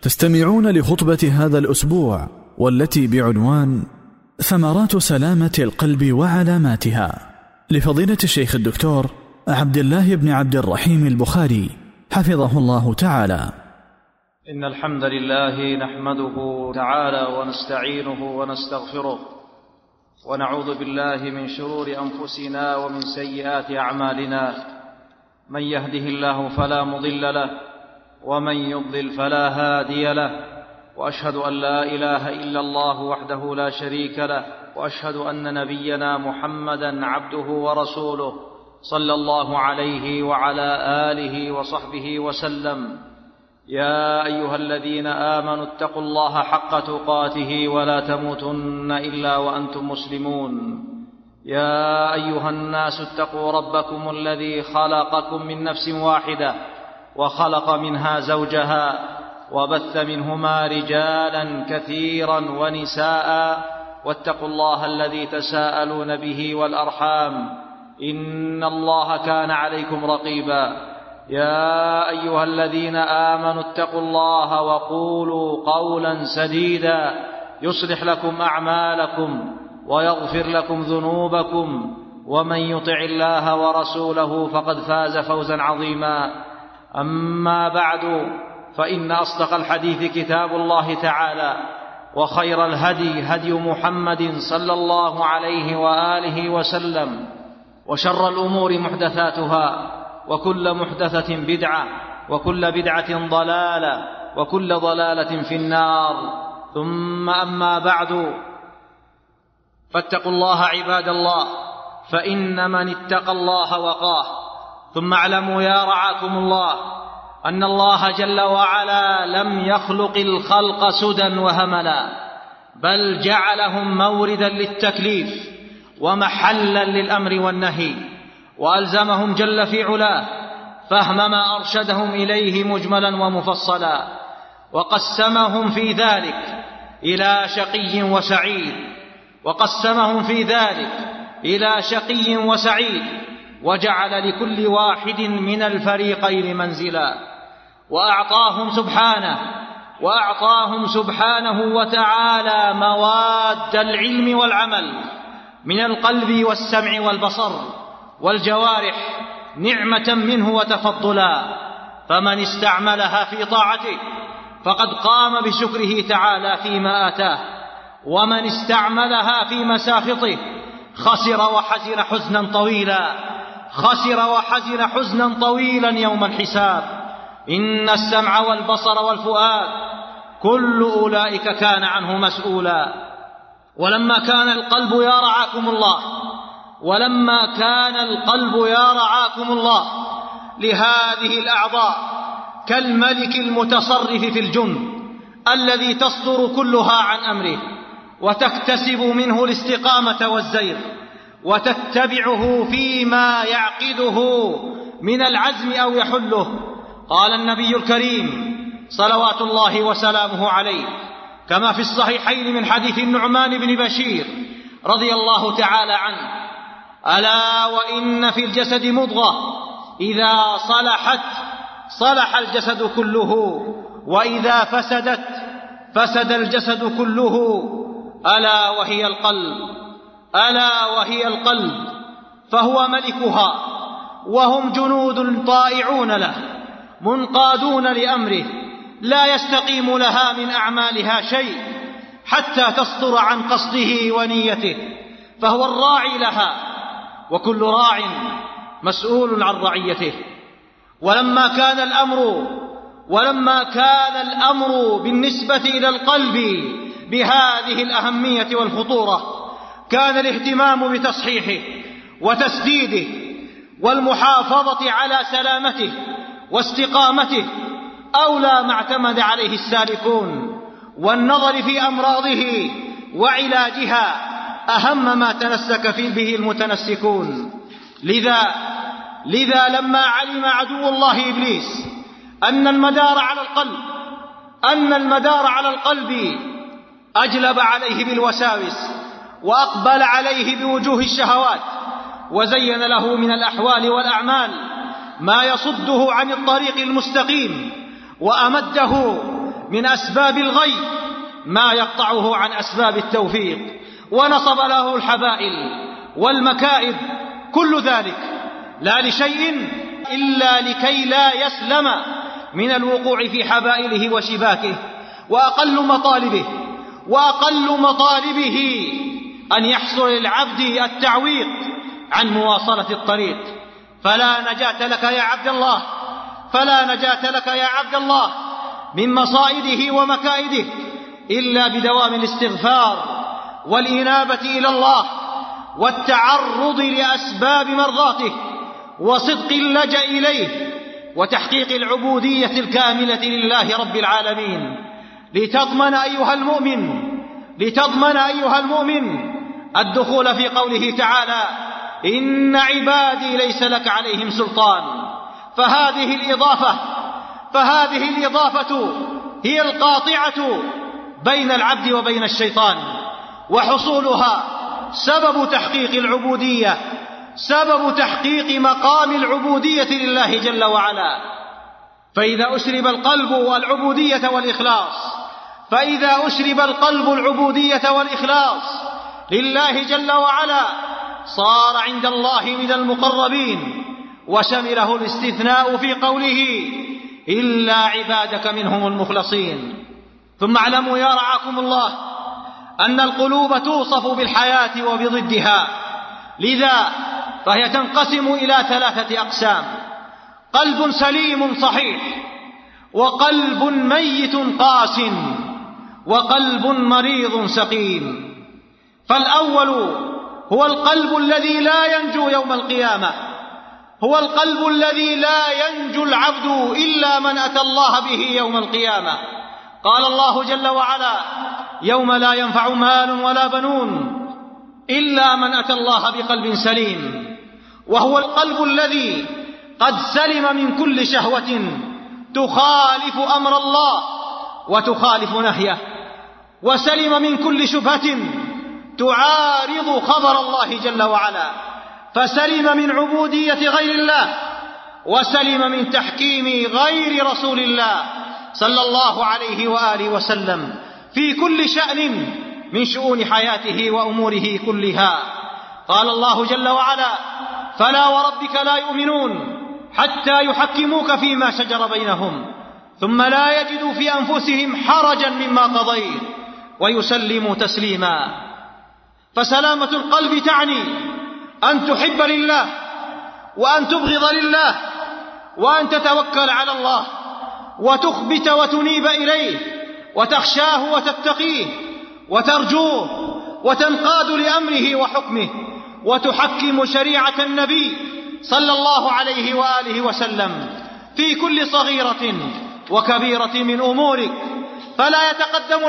تستمعون لخطبة هذا الأسبوع والتي بعنوان ثمرات سلامة القلب وعلاماتها لفضيلة الشيخ الدكتور عبد الله بن عبد الرحيم البخاري حفظه الله تعالى. إن الحمد لله نحمده تعالى ونستعينه ونستغفره ونعوذ بالله من شرور أنفسنا ومن سيئات أعمالنا، من يهده الله فلا مضل له ومن يضلل فلا هادي له، وأشهد أن لا إله إلا الله وحده لا شريك له، وأشهد أن نبينا محمدا عبده ورسوله صلى الله عليه وعلى آله وصحبه وسلم. يا أيها الذين آمنوا اتقوا الله حق تقاته ولا تموتن إلا وأنتم مسلمون. يا أيها الناس اتقوا ربكم الذي خلقكم من نفس واحدة وخلق منها زوجها وبث منهما رجالا كثيرا ونساء، واتقوا الله الذي تساءلون به والأرحام إن الله كان عليكم رقيبا. يا أيها الذين آمنوا اتقوا الله وقولوا قولا سديدا يصلح لكم أعمالكم ويغفر لكم ذنوبكم، ومن يطع الله ورسوله فقد فاز فوزا عظيما. أما بعد، فإن أصدق الحديث كتاب الله تعالى، وخير الهدي هدي محمد صلى الله عليه وآله وسلم، وشر الأمور محدثاتها، وكل محدثة بدعة، وكل بدعة ضلالة، وكل ضلالة في النار. ثم أما بعد، فاتقوا الله عباد الله، فإن من اتقى الله وقاه. ثم اعلموا يا رعاكم الله أن الله جل وعلا لم يخلق الخلق سدى وهملا، بل جعلهم موردا للتكليف ومحلا للأمر والنهي، وألزمهم جل في علاه فهم ما أرشدهم إليه مجملا ومفصلا، وقسمهم في ذلك إلى شقي وسعيد، وقسمهم في ذلك إلى شقي وسعيد، وجعل لكل واحد من الفريقين منزلا، وأعطاهم سبحانه وتعالى مواد العلم والعمل من القلب والسمع والبصر والجوارح نعمة منه وتفضلا، فمن استعملها في طاعته فقد قام بشكره تعالى فيما آتاه، ومن استعملها في مساخطه خسر وحزن حزنا طويلا يوم الحساب. إن السمع والبصر والفؤاد كل أولئك كان عنه مسؤولا. ولما كان القلب يا رعاكم الله لهذه الأعضاء كالملك المتصرف في الجند الذي تصدر كلها عن أمره، وتكتسب منه الاستقامة والزيغ، وتتبعه فيما يعقده من العزم أو يحله. قال النبي الكريم صلوات الله وسلامه عليه كما في الصحيحين من حديث النعمان بن بشير رضي الله تعالى عنه: ألا وإن في الجسد مضغة إذا صلحت صلح الجسد كله، وإذا فسدت فسد الجسد كله، ألا وهي القلب، فهو ملكها، وهم جنود طائعون له منقادون لأمره، لا يستقيم لها من أعمالها شيء حتى تصدر عن قصده ونيته، فهو الراعي لها، وكل راع مسؤول عن رعيته. ولما كان الأمر بالنسبة إلى القلب بهذه الأهمية والخطورة، كان الاهتمام بتصحيحه وتسديده والمحافظة على سلامته واستقامته أولى ما اعتمد عليه السالكون، والنظر في أمراضه وعلاجها أهم ما تمسك به المتنسكون. لذا لما علم عدو الله إبليس أن المدار على القلب أجلب عليه بالوساوس، وأقبل عليه بوجوه الشهوات، وزين له من الأحوال والأعمال ما يصده عن الطريق المستقيم، وأمده من أسباب الغي ما يقطعه عن أسباب التوفيق، ونصب له الحبائل والمكائد، كل ذلك لا لشيء إلا لكي لا يسلم من الوقوع في حبائله وشباكه. وأقل مطالبه أن يحصل للعبد التعويق عن مواصلة الطريق. فلا نجاة لك يا عبد الله من مصائده ومكائده إلا بدوام الاستغفار والإنابة إلى الله والتعرض لأسباب مرضاته وصدق اللجأ إليه وتحقيق العبودية الكاملة لله رب العالمين، لتضمن أيها المؤمن الدخول في قوله تعالى: إن عبادي ليس لك عليهم سلطان. فهذه الإضافة هي القاطعة بين العبد وبين الشيطان، وحصولها سبب تحقيق مقام العبودية لله جل وعلا. فإذا أشرب القلب العبودية والإخلاص لله جل وعلا صار عند الله من المقربين، وشمله الاستثناء في قوله: إلا عبادك منهم المخلصين. ثم اعلموا يا رعاكم الله أن القلوب توصف بالحياة وبضدها، لذا فهي تنقسم إلى 3 أقسام: قلب سليم صحيح، وقلب ميت قاس، وقلب مريض سقيم. فالأول هو القلب الذي لا ينجو يوم القيامة، هو القلب الذي لا ينجو العبد إلا من أتى الله به يوم القيامة. قال الله جل وعلا: يوم لا ينفع مال ولا بنون إلا من أتى الله بقلب سليم. وهو القلب الذي قد سلم من كل شهوة تخالف أمر الله وتخالف نهيه، وسلم من كل شبهة تعارض خبر الله جل وعلا، فسلم من عبودية غير الله، وسلم من تحكيم غير رسول الله صلى الله عليه وآله وسلم في كل شأن من شؤون حياته وأموره كلها. قال الله جل وعلا: فلا وربك لا يؤمنون حتى يحكموك فيما شجر بينهم ثم لا يجدوا في أنفسهم حرجا مما قضيت ويسلموا تسليما. فسلامة القلب تعني أن تحب لله، وأن تبغض لله، وأن تتوكل على الله، وتخبت وتنيب إليه، وتخشاه وتتقيه، وترجوه، وتنقاد لأمره وحكمه، وتحكم شريعة النبي صلى الله عليه وآله وسلم في كل صغيرة وكبيرة من أمورك. فلا يتقدم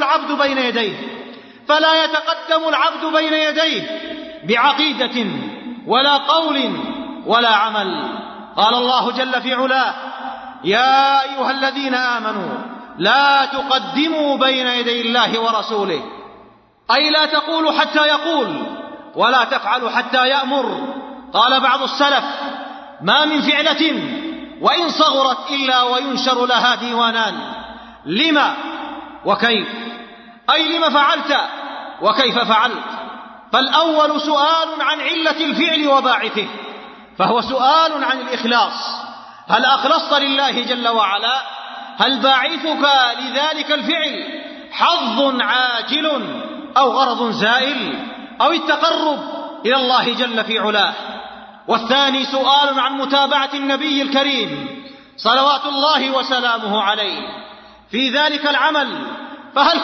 العبد بين يديه بعقيدة ولا قول ولا عمل. قال الله جل في علاه: يا أيها الذين آمنوا لا تقدموا بين يدي الله ورسوله، أي لا تقولوا حتى يقول، ولا تفعلوا حتى يأمر. قال بعض السلف: ما من فعلة وإن صغرت إلا وينشر لها ديوانان، لما وكيف، أي لما فعلت وكيف فعلت. فالأول سؤال عن علة الفعل وباعثه، فهو سؤال عن الإخلاص: هل أخلصت لله جل وعلا؟ هل باعثك لذلك الفعل حظ عاجل أو غرض زائل أو التقرب إلى الله جل في علاه؟ والثاني سؤال عن متابعة النبي الكريم صلوات الله وسلامه عليه في ذلك العمل، فهل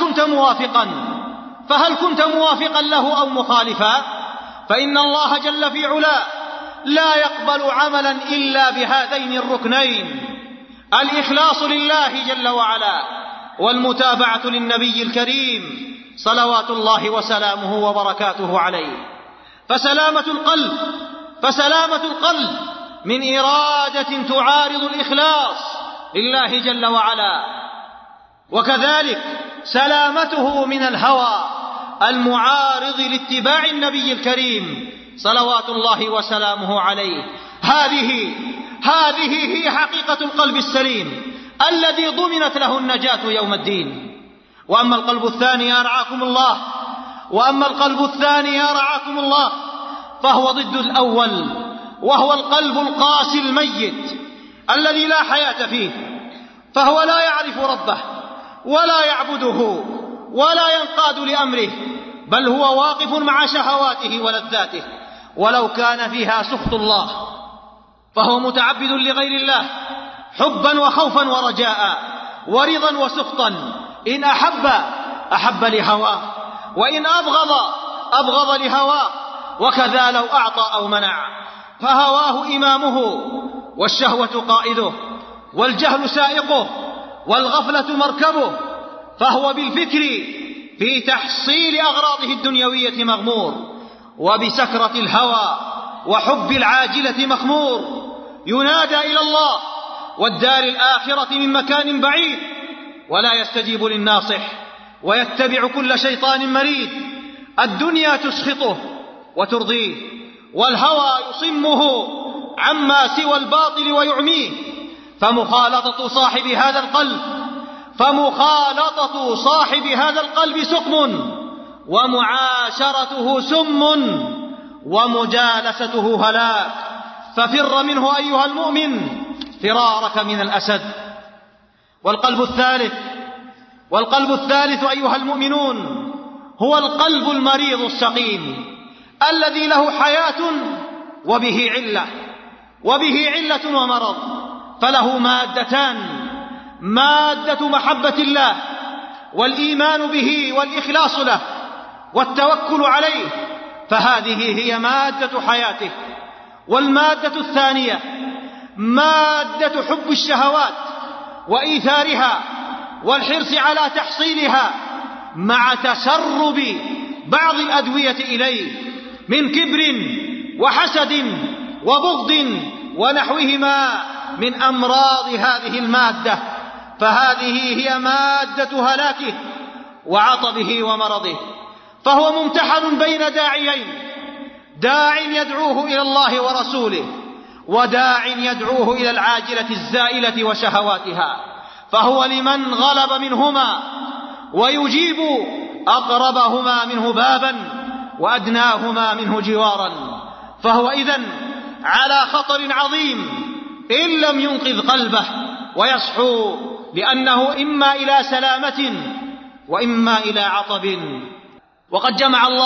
كنت موافقا له أو مخالفا؟ فإن الله جل في علاه لا يقبل عملا إلا بهذين الركنين: الإخلاص لله جل وعلا، والمتابعة للنبي الكريم صلوات الله وسلامه وبركاته عليه. فسلامة القلب من إرادة تعارض الإخلاص لله جل وعلا، وكذلك سلامته من الهوى المعارض لاتباع النبي الكريم صلوات الله وسلامه عليه. هذه هي حقيقة القلب السليم، الذي ضمنت له النجاة يوم الدين. وأما القلب الثاني يا رعاكم الله فهو ضد الأول، وهو القلب القاسي الميت الذي لا حياة فيه، فهو لا يعرف ربه ولا يعبده ولا ينقاد لأمره، بل هو واقف مع شهواته ولذاته ولو كان فيها سخط الله، فهو متعبد لغير الله حبا وخوفا ورجاء ورضا وسخطا. إن أحب لهواه، وإن أبغض لهواه، وكذا لو أعطى أو منع. فهواه إمامه، والشهوة قائده، والجهل سائقه، والغفلة مركبه، فهو بالفكر في تحصيل أغراضه الدنيوية مغمور، وبسكرة الهوى وحب العاجلة مخمور. ينادى إلى الله والدار الآخرة من مكان بعيد، ولا يستجيب للناصح، ويتبع كل شيطان مريد. الدنيا تسخطه وترضيه، والهوى يصمه عما سوى الباطل ويعميه. فمخالطة صاحب هذا القلب سقم، ومعاشرته سم، ومجالسته هلاك. ففر منه أيها المؤمن فرارك من الأسد. والقلب الثالث أيها المؤمنون هو القلب المريض السقيم، الذي له حياة وبه علة ومرض. فله مادتان: مادة محبة الله والإيمان به والإخلاص له والتوكل عليه، فهذه هي مادة حياته. والمادة الثانية مادة حب الشهوات وإيثارها والحرص على تحصيلها، مع تسرب بعض الأدوية إليه من كبر وحسد وبغض ونحوهما من أمراض هذه المادة. فهذه هي مادة هلاكه وعطبه ومرضه. فهو ممتحن بين داعيين: داع يدعوه إلى الله ورسوله، وداع يدعوه إلى العاجلة الزائلة وشهواتها. فهو لمن غلب منهما ويجيب أقربهما منه بابا وأدناهما منه جوارا. فهو إذن على خطر عظيم إن لم ينقذ قلبه ويصحو، لأنه إما إلى سلامة وإما إلى عطب. وقد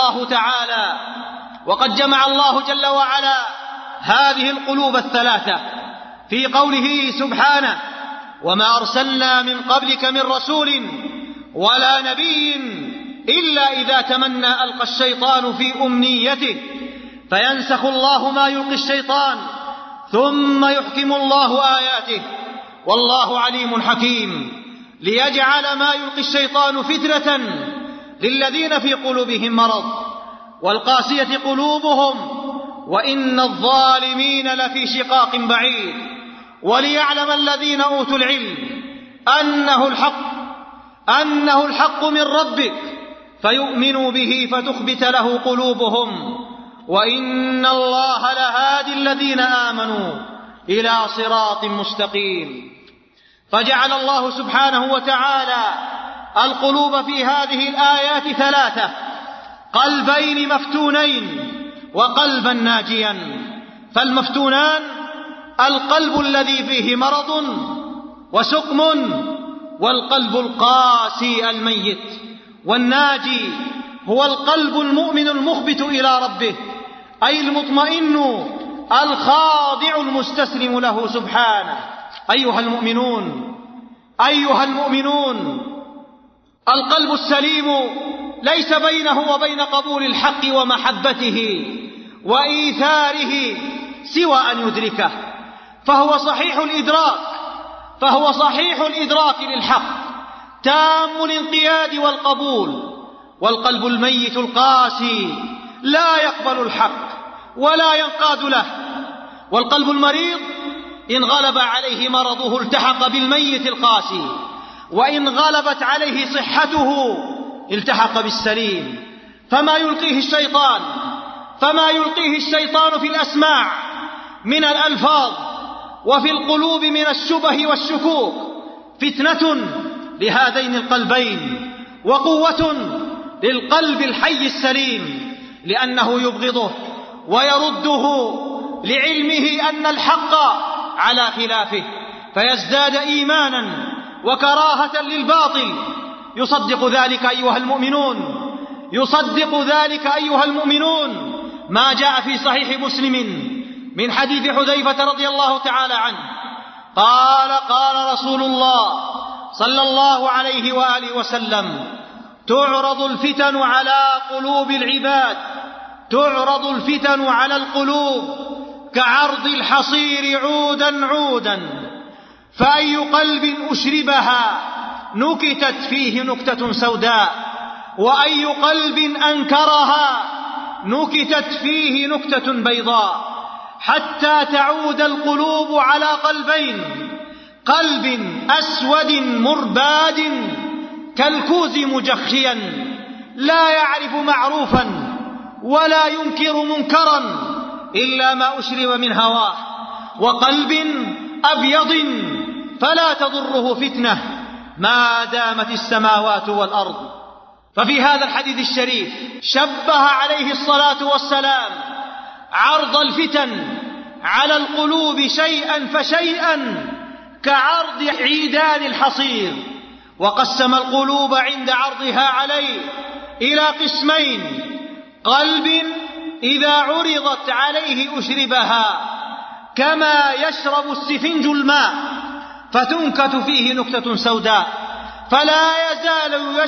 جمع الله جل وعلا هذه القلوب الثلاثة في قوله سبحانه: وما أرسلنا من قبلك من رسول ولا نبي إلا إذا تمنى ألقى الشيطان في أمنيته فينسخ الله ما يلقي الشيطان ثم يحكم الله آياته والله عليم حكيم، ليجعل ما يلقي الشيطان فتنة للذين في قلوبهم مرض والقاسية قلوبهم وإن الظالمين لفي شقاق بعيد، وليعلم الذين أوتوا العلم أنه الحق من ربك فيؤمنوا به فتخبت له قلوبهم وإن الله لهادي الذين آمنوا إلى صراط مستقيم. فجعل الله سبحانه وتعالى القلوب في هذه الآيات ثلاثة: قلبين مفتونين وقلبا ناجيا. فالمفتونان القلب الذي فيه مرض وسقم، والقلب القاسي الميت. والناجي هو القلب المؤمن المخبت إلى ربه، أي المطمئن الخاضع المستسلم له سبحانه. أيها المؤمنون، القلب السليم ليس بينه وبين قبول الحق ومحبته وإيثاره سوى أن يدركه، فهو صحيح الإدراك للحق، تام الانقياد والقبول. والقلب الميت القاسي لا يقبل الحق ولا ينقاد له. والقلب المريض إن غلب عليه مرضه التحق بالميت القاسي، وإن غلبت عليه صحته التحق بالسليم. فما يلقيه الشيطان في الأسماع من الألفاظ وفي القلوب من الشبه والشكوك فتنة لهذين القلبين وقوة للقلب الحي السليم، لأنه يبغضه ويرده لعلمه أن الحق على خلافه، فيزداد إيمانا وكراهة للباطل. يصدق ذلك أيها المؤمنون ما جاء في صحيح مسلم من حديث حذيفة رضي الله تعالى عنه قال: قال رسول الله صلى الله عليه وآله وسلم: تعرض الفتن على قلوب العباد، تعرض الفتن على القلوب كعرض الحصير عودا عودا، فأي قلب أشربها نكتت فيه نكتة سوداء، وأي قلب أنكرها نكتت فيه نكتة بيضاء، حتى تعود القلوب على قلبين: قلب أسود مرباد كالكوز مجخيا لا يعرف معروفا ولا ينكر منكرا إلا ما أشرب من هواه، وقلب أبيض فلا تضره فتنة ما دامت السماوات والأرض. ففي هذا الحديث الشريف شبه عليه الصلاة والسلام عرض الفتن على القلوب شيئا فشيئا كعرض عيدان الحصير، وقسم القلوب عند عرضها عليه إلى قسمين: قلب إذا عرضت عليه أشربها كما يشرب السفنج الماء فتنكت فيه نكتة سوداء، فلا يزال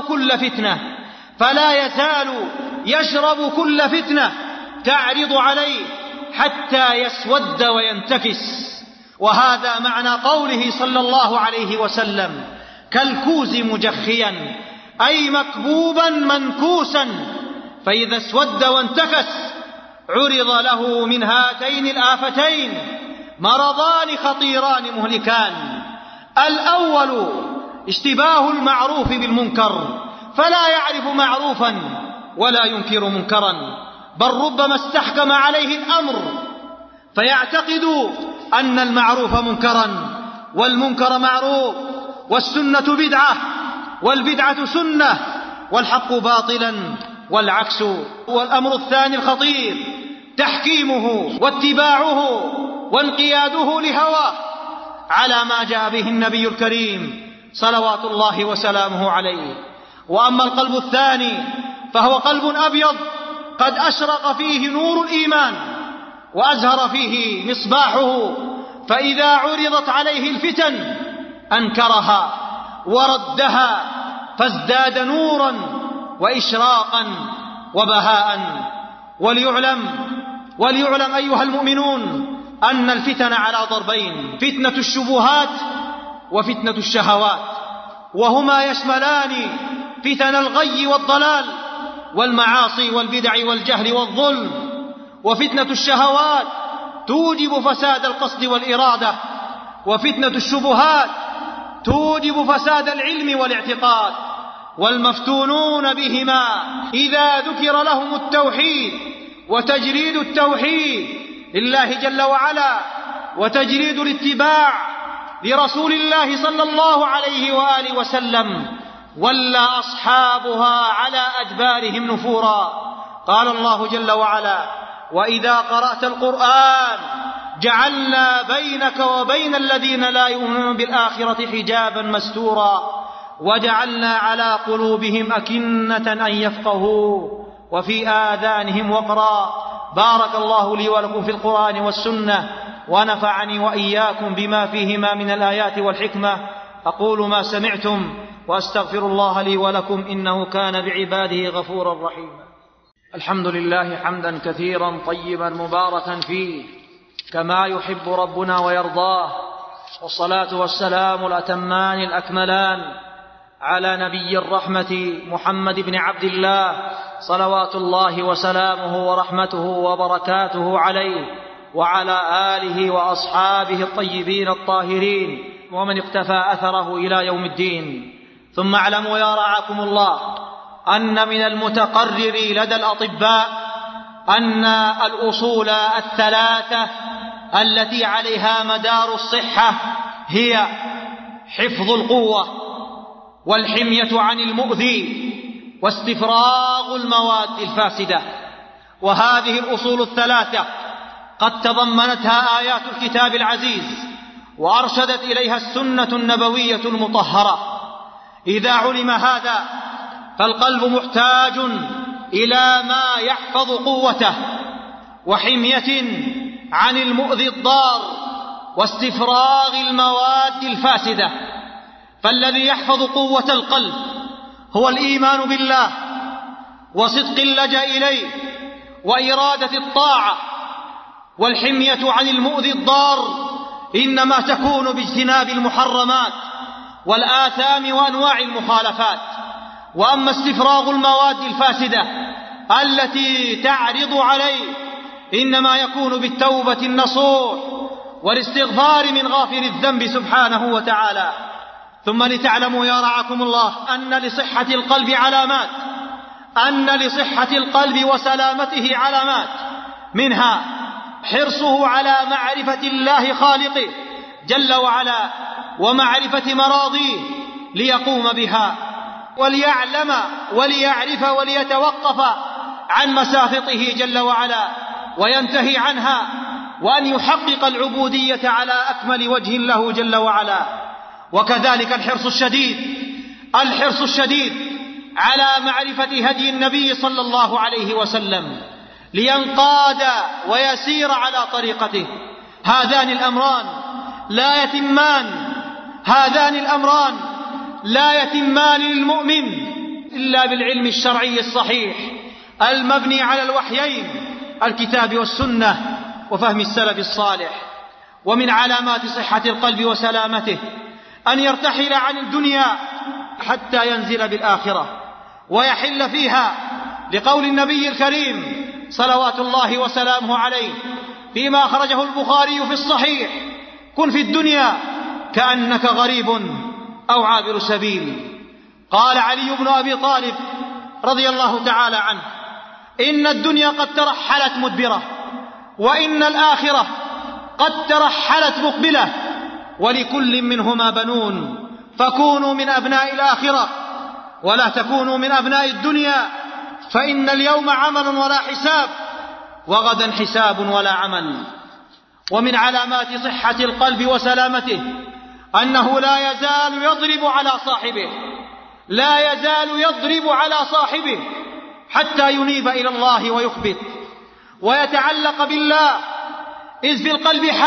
يشرب كل فتنة تعرض عليه حتى يسود وينتكس. وهذا معنى قوله صلى الله عليه وسلم: كالكوز مجخيا، أي مكبوبا منكوسا، فإذا اسود وانتكس عرض له من هاتين الآفتين مرضان خطيران مهلكان: الأول اشتباه المعروف بالمنكر، فلا يعرف معروفا ولا ينكر منكرا، بل ربما استحكم عليه الأمر فيعتقد أن المعروف منكرا والمنكر معروف، والسنة بدعة والبدعة سنة، والحق باطلا والعكس. والأمر الثاني الخطير تحكيمه واتباعه وانقياده لهواه على ما جاء به النبي الكريم صلوات الله وسلامه عليه. وأما القلب الثاني فهو قلب أبيض قد أشرق فيه نور الإيمان وأزهر فيه مصباحه، فإذا عرضت عليه الفتن أنكرها وردها فازداد نورا وإشراقا وبهاء. وليعلم أيها المؤمنون أن الفتن على ضربين: فتنة الشبهات وفتنة الشهوات، وهما يشملان فتن الغي والضلال والمعاصي والبدع والجهل والظلم. وفتنة الشهوات توجب فساد القصد والإرادة، وفتنة الشبهات توجب فساد العلم والاعتقاد. والمفتونون بهما إذا ذكر لهم التوحيد وتجريد التوحيد لله جل وعلا وتجريد الاتباع لرسول الله صلى الله عليه وآله وسلم ولى أصحابها على أدبارهم نفورا. قال الله جل وعلا: وإذا قرأت القرآن جعلنا بينك وبين الذين لا يؤمنون بالآخرة حجابا مستورا وجعلنا على قلوبهم أكنة أن يفقهوا وفي آذانهم وقرا. بارك الله لي ولكم في القرآن والسنة، ونفعني وإياكم بما فيهما من الآيات والحكمة. أقول ما سمعتم وأستغفر الله لي ولكم إنه كان بعباده غفورا رحيما. الحمد لله حمدا كثيرا طيبا مباركا فيه كما يحب ربنا ويرضاه، والصلاة والسلام الأتمان الأكملان على نبي الرحمة محمد بن عبد الله صلوات الله وسلامه ورحمته وبركاته عليه وعلى آله وأصحابه الطيبين الطاهرين ومن اقتفى أثره إلى يوم الدين. ثم اعلموا يا رعاكم الله أن من المتقرر لدى الأطباء أن الأصول الثلاثة التي عليها مدار الصحة حفظ القوة، والحمية عن المؤذي، واستفراغ المواد الفاسدة. وهذه الأصول الثلاثة قد تضمنتها آيات الكتاب العزيز، وأرشدت إليها السنة النبوية المطهرة. إذا علم هذا فالقلب محتاج إلى ما يحفظ قوته، وحمية عن المؤذي الضار، واستفراغ المواد الفاسدة. فالذي يحفظ قوة القلب هو الإيمان بالله، وصدق اللجأ إليه، وإرادة الطاعة. والحمية عن المؤذي الضار إنما تكون باجتناب المحرمات والآثام وأنواع المخالفات. وأما استفراغ المواد الفاسدة التي تعرض عليه إنما يكون بالتوبة النصوح والاستغفار من غافر الذنب سبحانه وتعالى. ثم لتعلموا يا رعاكم الله أن لصحة القلب وسلامته علامات، منها حرصه على معرفة الله خالقه جل وعلا ومعرفة مراضيه ليقوم بها، وليعلم وليعرف وليتوقف عن مساخطه جل وعلا وينتهي عنها، وأن يحقق العبودية على أكمل وجه له جل وعلا. وكذلك الحرص الشديد على معرفة هدي النبي صلى الله عليه وسلم لينقاد ويسير على طريقته. هذان الأمران لا يتمان للمؤمن إلا بالعلم الشرعي الصحيح المبني على الوحيين الكتاب والسنة وفهم السلف الصالح. ومن علامات صحة القلب وسلامته أن يرتحل عن الدنيا حتى ينزل بالآخرة ويحل فيها، لقول النبي الكريم صلوات الله وسلامه عليه فيما أخرجه البخاري في الصحيح: كن في الدنيا كأنك غريب أو عابر سبيل. قال علي بن أبي طالب رضي الله تعالى عنه: إن الدنيا قد ترحلت مدبرة، وإن الآخرة قد ترحلت مقبلة، ولكل منهما بنون، فكونوا من أبناء الآخرة ولا تكونوا من أبناء الدنيا، فإن اليوم عمل ولا حساب، وغدا حساب ولا عمل. ومن علامات صحة القلب وسلامته أنه لا يزال يضرب على صاحبه حتى ينيب إلى الله ويخبت ويتعلق بالله، إذ في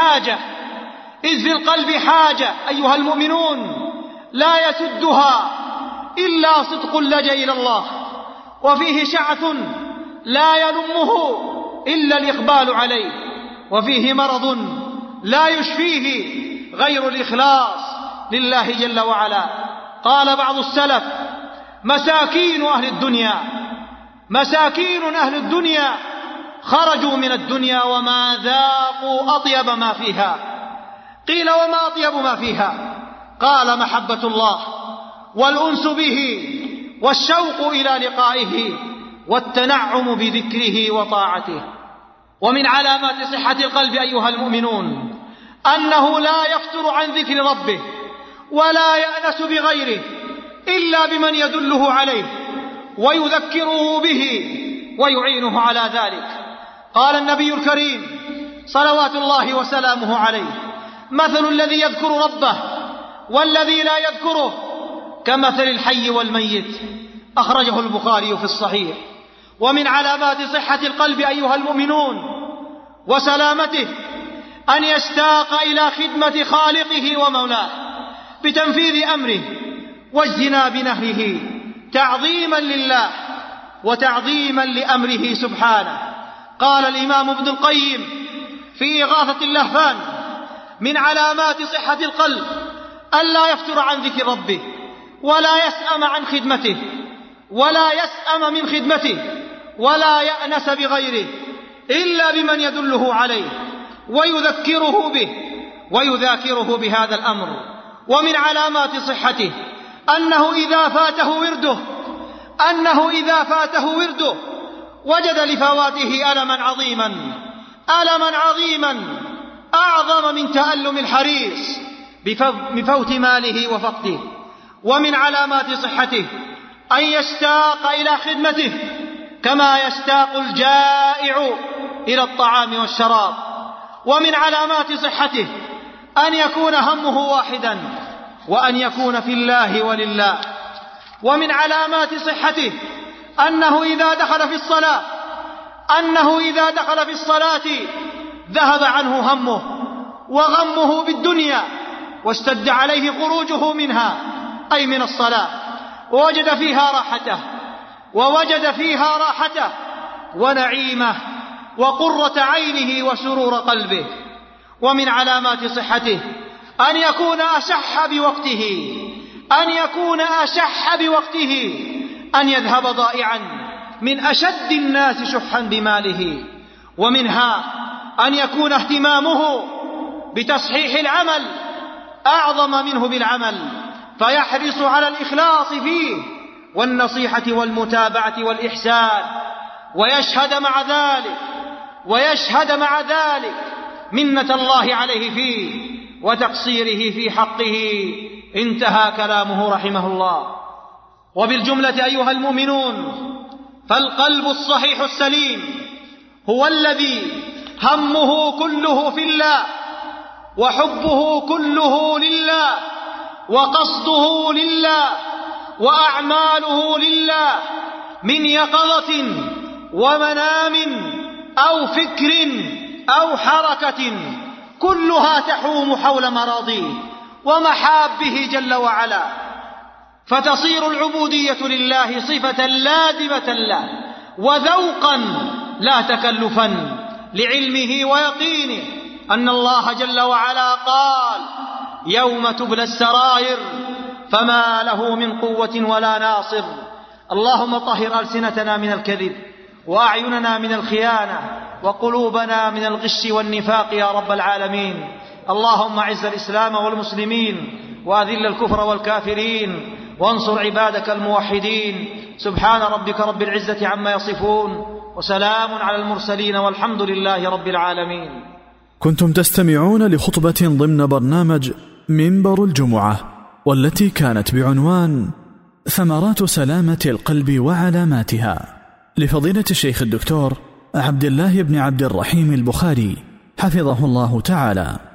القلب حاجة أيها المؤمنون لا يسدها إلا صدق اللجأ إلى الله، وفيه شعث لا يلمه إلا الإقبال عليه، وفيه مرض لا يشفيه غير الإخلاص لله جل وعلا. قال بعض السلف: مساكين أهل الدنيا خرجوا من الدنيا وما ذاقوا أطيب ما فيها. قيل: وما أطيب ما فيها؟ قال: محبة الله والأنس به والشوق إلى لقائه والتنعم بذكره وطاعته. ومن علامات صحة القلب أيها المؤمنون أنه لا يفتر عن ذكر ربه ولا يأنس بغيره إلا بمن يدله عليه ويذكره به ويعينه على ذلك. قال النبي الكريم صلوات الله وسلامه عليه: مثل الذي يذكر ربه والذي لا يذكره كمثل الحي والميت. أخرجه البخاري في الصحيح. ومن علامات صحة القلب أيها المؤمنون وسلامته أن يشتاق إلى خدمة خالقه ومولاه بتنفيذ أمره واجتناب نهيه، تعظيما لله وتعظيما لأمره سبحانه. قال الإمام ابن القيم في إغاثة اللهفان: من علامات صحة القلب ألا يفتر عن ذكر ربه ولا يسأم عن خدمته ولا يسأم من خدمته ولا يأنس بغيره إلا بمن يدله عليه ويذكره به ويذاكره بهذا الأمر. ومن علامات صحته أنه إذا فاته ورده وجد لفواته ألما عظيما أعظم من تألم الحريص بفوت ماله وفقده. ومن علامات صحته أن يشتاق إلى خدمته كما يشتاق الجائع إلى الطعام والشراب. ومن علامات صحته أن يكون همه واحدا وأن يكون في الله ولله. ومن علامات صحته أنه إذا دخل في الصلاة ذهب عنه همه وغمه بالدنيا واشتد عليه خروجه منها، أي من الصلاة، ووجد فيها راحته ونعيمه وقرة عينه وسرور قلبه. ومن علامات صحته أن يكون أشح بوقته، أن يذهب ضائعا من أشد الناس شحا بماله. ومنها أن يكون اهتمامه بتصحيح العمل أعظم منه بالعمل، فيحرص على الإخلاص فيه والنصيحة والمتابعة والإحسان، ويشهد مع ذلك منة الله عليه فيه وتقصيره في حقه. انتهى كلامه رحمه الله. وبالجملة أيها المؤمنون، فالقلب الصحيح السليم هو الذي همه كله في الله وحبه كله لله وقصده لله وأعماله لله، من يقظة ومنام أو فكر أو حركة، كلها تحوم حول مراضيه ومحابه جل وعلا، فتصير العبودية لله صفة لازمة له وذوقا لا تكلفا، لعلمه ويقينه أن الله جل وعلا قال: يوم تبلى السرائر فما له من قوة ولا ناصر. اللهم طهر ألسنتنا من الكذب وأعيننا من الخيانة وقلوبنا من الغش والنفاق يا رب العالمين. اللهم أعز الإسلام والمسلمين وأذل الكفر والكافرين وانصر عبادك الموحدين. سبحان ربك رب العزة عما يصفون وسلام على المرسلين والحمد لله رب العالمين. كنتم تستمعون لخطبة ضمن برنامج منبر الجمعة، والتي كانت بعنوان ثمرات سلامة القلب وعلاماتها، لفضيلة الشيخ الدكتور عبد الله بن عبد الرحيم البخاري حفظه الله تعالى.